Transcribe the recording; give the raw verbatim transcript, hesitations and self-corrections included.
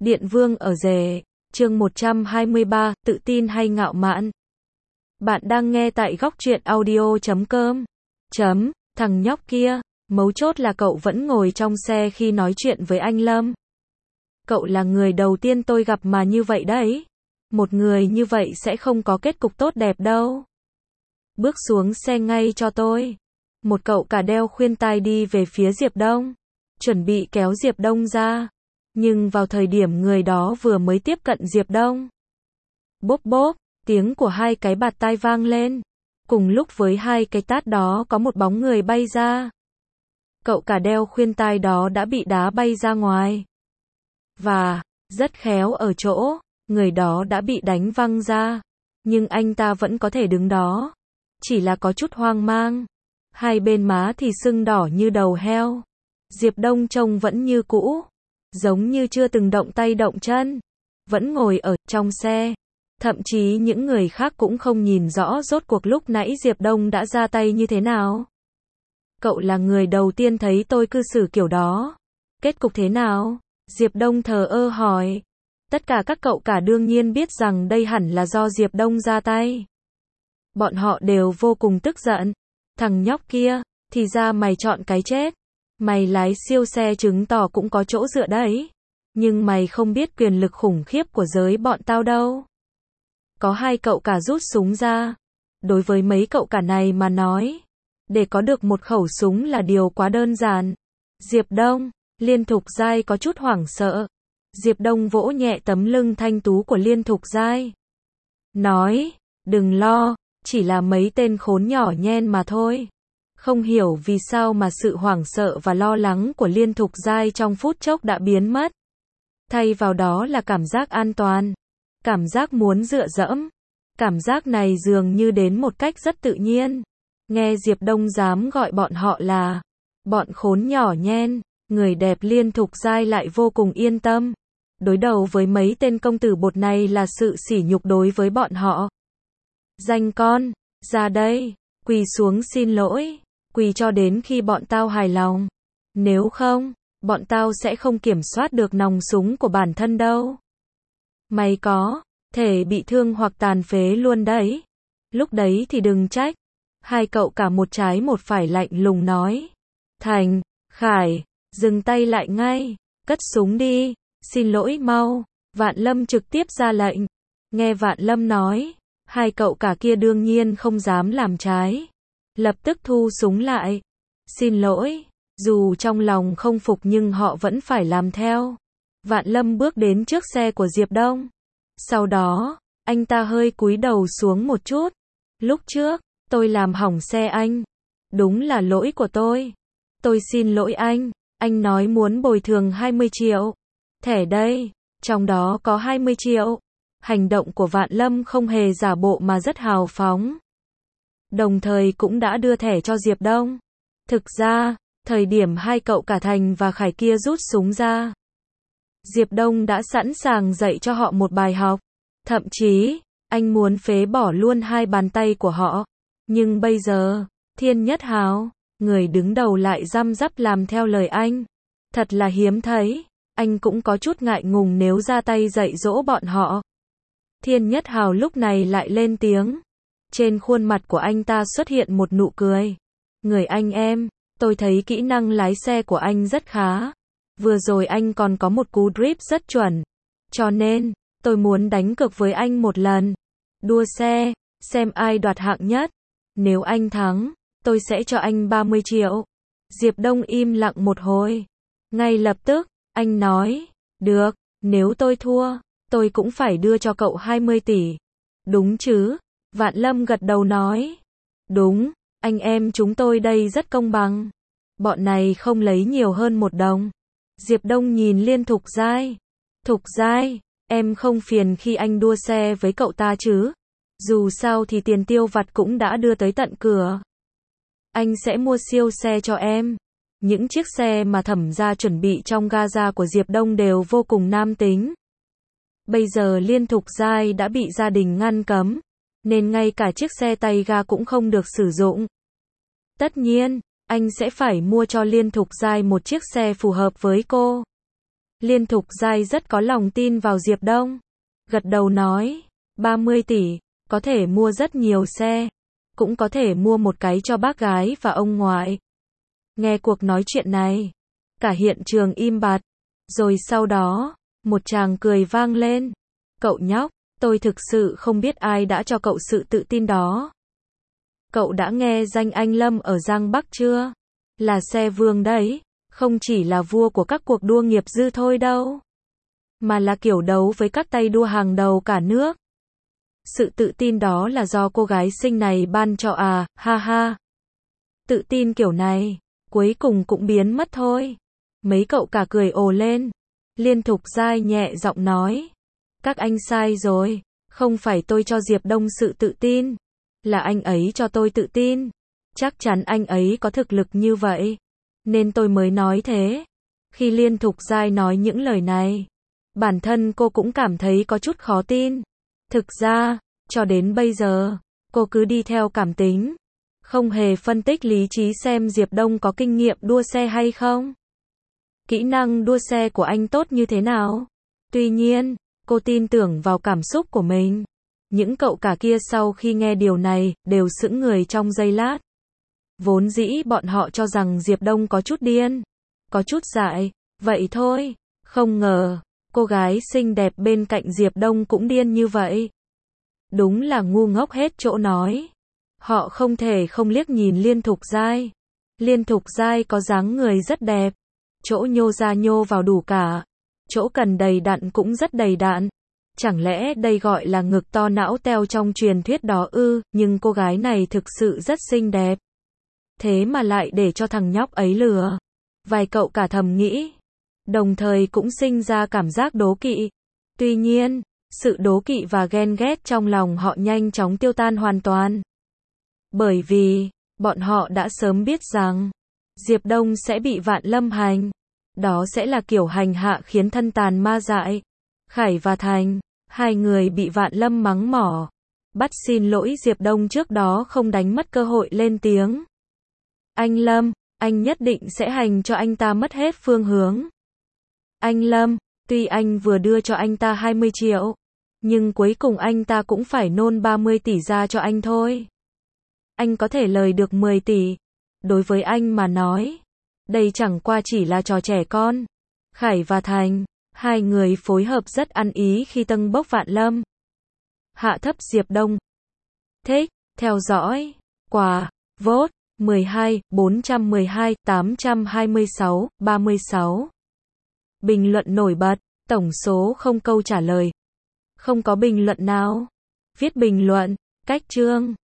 Điện Vương ở rể, chương một trăm hai mươi ba, tự tin hay ngạo mạn. Bạn đang nghe tại góc truyện audio chấm com. Chấm, thằng nhóc kia, mấu chốt là cậu vẫn ngồi trong xe khi nói chuyện với anh Lâm. Cậu là người đầu tiên tôi gặp mà như vậy đấy. Một người như vậy sẽ không có kết cục tốt đẹp đâu. Bước xuống xe ngay cho tôi. Một cậu cả đeo khuyên tai đi về phía Diệp Đông, chuẩn bị kéo Diệp Đông ra. Nhưng vào thời điểm người đó vừa mới tiếp cận Diệp Đông, bốp bốp, tiếng của hai cái bạt tai vang lên. Cùng lúc với hai cái tát đó có một bóng người bay ra. Cậu cả đeo khuyên tai đó đã bị đá bay ra ngoài. Và, rất khéo ở chỗ, người đó đã bị đánh văng ra. Nhưng anh ta vẫn có thể đứng đó. Chỉ là có chút hoang mang. Hai bên má thì sưng đỏ như đầu heo. Diệp Đông trông vẫn như cũ. Giống như chưa từng động tay động chân. Vẫn ngồi ở trong xe. Thậm chí những người khác cũng không nhìn rõ rốt cuộc lúc nãy Diệp Đông đã ra tay như thế nào. Cậu là người đầu tiên thấy tôi cư xử kiểu đó. Kết cục thế nào? Diệp Đông thờ ơ hỏi. Tất cả các cậu cả đương nhiên biết rằng đây hẳn là do Diệp Đông ra tay. Bọn họ đều vô cùng tức giận. Thằng nhóc kia, thì ra mày chọn cái chết. Mày lái siêu xe chứng tỏ cũng có chỗ dựa đấy. Nhưng mày không biết quyền lực khủng khiếp của giới bọn tao đâu. Có hai cậu cả rút súng ra. Đối với mấy cậu cả này mà nói, để có được một khẩu súng là điều quá đơn giản. Diệp Đông, Liên Thục Giai có chút hoảng sợ. Diệp Đông vỗ nhẹ tấm lưng thanh tú của Liên Thục Giai. Nói, đừng lo, chỉ là mấy tên khốn nhỏ nhen mà thôi. Không hiểu vì sao mà sự hoảng sợ và lo lắng của Liên Thục Giai trong phút chốc đã biến mất. Thay vào đó là cảm giác an toàn. Cảm giác muốn dựa dẫm. Cảm giác này dường như đến một cách rất tự nhiên. Nghe Diệp Đông dám gọi bọn họ là bọn khốn nhỏ nhen, người đẹp Liên Thục Giai lại vô cùng yên tâm. Đối đầu với mấy tên công tử bột này là sự sỉ nhục đối với bọn họ. Danh con, ra đây, quỳ xuống xin lỗi, quỳ cho đến khi bọn tao hài lòng. Nếu không, bọn tao sẽ không kiểm soát được nòng súng của bản thân đâu. Mày có thể bị thương hoặc tàn phế luôn đấy. Lúc đấy thì đừng trách. Hai cậu cả một trái một phải lạnh lùng nói. Thành, Khải, dừng tay lại ngay, cất súng đi, xin lỗi mau. Vạn Lâm trực tiếp ra lệnh. Nghe Vạn Lâm nói, hai cậu cả kia đương nhiên không dám làm trái. Lập tức thu súng lại. Xin lỗi, dù trong lòng không phục nhưng họ vẫn phải làm theo. Vạn Lâm bước đến trước xe của Diệp Đông. Sau đó, anh ta hơi cúi đầu xuống một chút. Lúc trước, tôi làm hỏng xe anh. Đúng là lỗi của tôi. Tôi xin lỗi anh. Anh nói muốn bồi thường hai mươi triệu. Thẻ đây, trong đó có hai mươi triệu. Hành động của Vạn Lâm không hề giả bộ mà rất hào phóng. Đồng thời cũng đã đưa thẻ cho Diệp Đông. Thực ra, thời điểm hai cậu cả Thành và Khải kia rút súng ra, Diệp Đông đã sẵn sàng dạy cho họ một bài học. Thậm chí, anh muốn phế bỏ luôn hai bàn tay của họ. Nhưng bây giờ, Thiên Nhất Hào, người đứng đầu lại răm rắp làm theo lời anh. Thật là hiếm thấy. Anh cũng có chút ngại ngùng nếu ra tay dạy dỗ bọn họ. Thiên Nhất Hào lúc này lại lên tiếng. Trên khuôn mặt của anh ta xuất hiện một nụ cười. Người anh em, tôi thấy kỹ năng lái xe của anh rất khá. Vừa rồi anh còn có một cú drift rất chuẩn. Cho nên, tôi muốn đánh cược với anh một lần. Đua xe, xem ai đoạt hạng nhất. Nếu anh thắng, tôi sẽ cho anh ba mươi triệu. Diệp Đông im lặng một hồi. Ngay lập tức, anh nói, được, nếu tôi thua, tôi cũng phải đưa cho cậu hai mươi tỷ. Đúng chứ? Vạn Lâm gật đầu nói. Đúng, anh em chúng tôi đây rất công bằng. Bọn này không lấy nhiều hơn một đồng. Diệp Đông nhìn Liên Thục Giai. Thục Giai, em không phiền khi anh đua xe với cậu ta chứ? Dù sao thì tiền tiêu vặt cũng đã đưa tới tận cửa. Anh sẽ mua siêu xe cho em. Những chiếc xe mà Thẩm gia chuẩn bị trong gaza của Diệp Đông đều vô cùng nam tính. Bây giờ Liên Thục Giai đã bị gia đình ngăn cấm, nên ngay cả chiếc xe tay ga cũng không được sử dụng. Tất nhiên, anh sẽ phải mua cho Liên Thục Giai một chiếc xe phù hợp với cô. Liên Thục Giai rất có lòng tin vào Diệp Đông. Gật đầu nói, ba mươi tỷ, có thể mua rất nhiều xe, cũng có thể mua một cái cho bác gái và ông ngoại. Nghe cuộc nói chuyện này, cả hiện trường im bặt, rồi sau đó, một tràng cười vang lên. Cậu nhóc, tôi thực sự không biết ai đã cho cậu sự tự tin đó. Cậu đã nghe danh anh Lâm ở Giang Bắc chưa? Là xe vương đấy, không chỉ là vua của các cuộc đua nghiệp dư thôi đâu, mà là kiểu đấu với các tay đua hàng đầu cả nước. Sự tự tin đó là do cô gái xinh này ban cho à, ha ha. Tự tin kiểu này, cuối cùng cũng biến mất thôi. Mấy cậu cả cười ồ lên. Liên Thục Giai nhẹ giọng nói, các anh sai rồi, không phải tôi cho Diệp Đông sự tự tin, là anh ấy cho tôi tự tin. Chắc chắn anh ấy có thực lực như vậy, nên tôi mới nói thế. Khi Liên Thục Giai nói những lời này, bản thân cô cũng cảm thấy có chút khó tin. Thực ra, cho đến bây giờ, cô cứ đi theo cảm tính, không hề phân tích lý trí xem Diệp Đông có kinh nghiệm đua xe hay không. Kỹ năng đua xe của anh tốt như thế nào? Tuy nhiên, cô tin tưởng vào cảm xúc của mình. Những cậu cả kia sau khi nghe điều này, đều sững người trong giây lát. Vốn dĩ bọn họ cho rằng Diệp Đông có chút điên, có chút dại, vậy thôi. Không ngờ, cô gái xinh đẹp bên cạnh Diệp Đông cũng điên như vậy. Đúng là ngu ngốc hết chỗ nói. Họ không thể không liếc nhìn Liên Thục Giai. Liên Thục Giai có dáng người rất đẹp, chỗ nhô ra nhô vào đủ cả, chỗ cần đầy đặn cũng rất đầy đặn. Chẳng lẽ đây gọi là ngực to não teo trong truyền thuyết đó ư? Nhưng cô gái này thực sự rất xinh đẹp, thế mà lại để cho thằng nhóc ấy lừa. Vài cậu cả thầm nghĩ, đồng thời cũng sinh ra cảm giác đố kỵ. Tuy nhiên, sự đố kỵ và ghen ghét trong lòng họ nhanh chóng tiêu tan hoàn toàn. Bởi vì, bọn họ đã sớm biết rằng, Diệp Đông sẽ bị Vạn Lâm hành. Đó sẽ là kiểu hành hạ khiến thân tàn ma dại. Khải và Thành, hai người bị Vạn Lâm mắng mỏ. Bắt xin lỗi Diệp Đông trước đó không đánh mất cơ hội lên tiếng. Anh Lâm, anh nhất định sẽ hành cho anh ta mất hết phương hướng. Anh Lâm, tuy anh vừa đưa cho anh ta hai mươi triệu, nhưng cuối cùng anh ta cũng phải nôn ba mươi tỷ ra cho anh thôi. Anh có thể lời được mười tỷ. Đối với anh mà nói, đây chẳng qua chỉ là trò trẻ con. Khải và Thành, hai người phối hợp rất ăn ý khi tâng bốc Vạn Lâm. Hạ thấp Diệp Đông. Thích, theo dõi, quà, vote, mười hai, bốn trăm mười hai, tám trăm hai mươi sáu, ba mươi sáu. Bình luận nổi bật, tổng số không câu trả lời. Không có bình luận nào. Viết bình luận, cách chương.